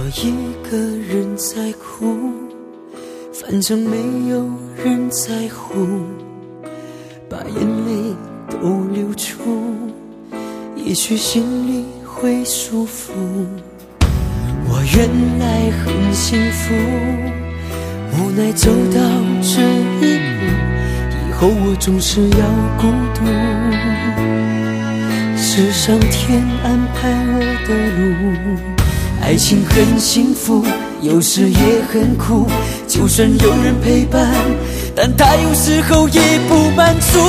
一个人在哭，反正没有人在乎，把眼泪都流出，也许心里会舒服。我原来很幸福，无奈走到这一步，以后我总是要孤独。是上天安排我的路，爱情很幸福，有时也很苦，就算有人陪伴，但他有时候也不满足。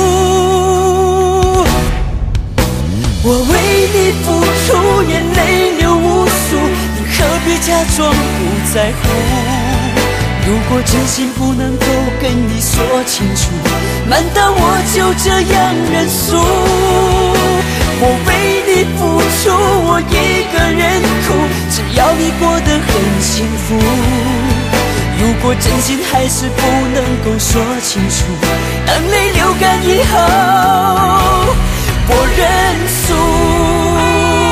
我为你付出，眼泪流无数，你何必假装不在乎？如果真心不能够跟你说清楚，难道我就这样认输？我为你付出，我一个人哭，只要你过得很幸福。如果真心还是不能够说清楚，当泪流干以后，我认输。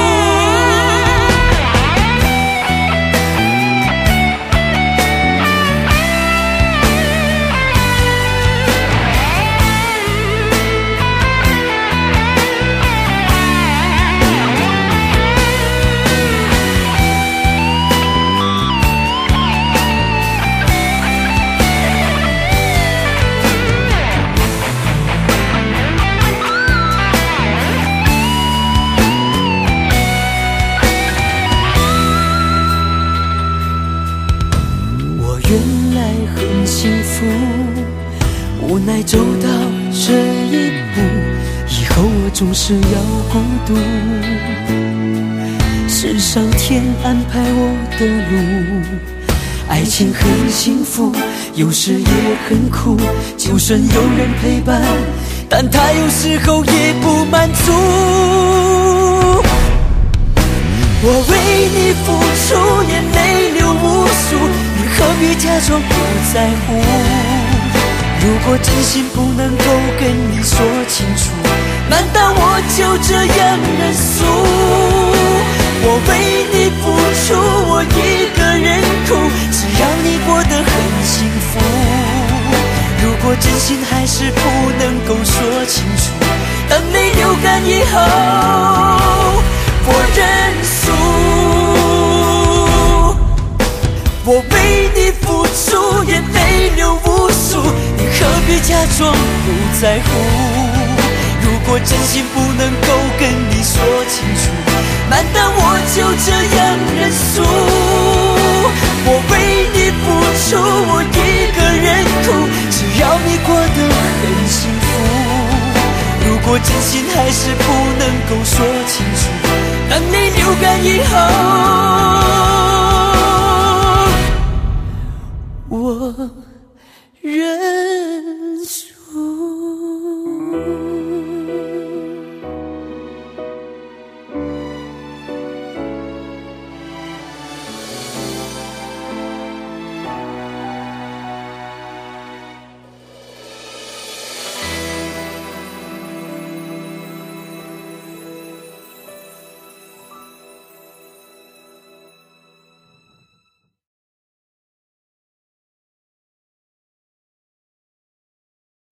原来很幸福，无奈走到这一步，以后我总是要孤独。是上天安排我的路，爱情很幸福，有时也很苦，就算有人陪伴，但他有时候也不满足。我为你付出，眼泪流无数，你何必假装不在乎？如果真心不能够跟你说清楚，难道我就这样认输？我为你付出，我一个人哭，只要你过得很幸福。如果真心还是不能够说清楚，当泪流干以后，我认输。我为你付出，眼泪流无数，你何必假装不在乎？如果真心不能够跟你说清楚，难道我就这样认输？我为你付出，我一个人哭，只要你过得很幸福。如果真心还是不能够说清楚，当泪流干以后，我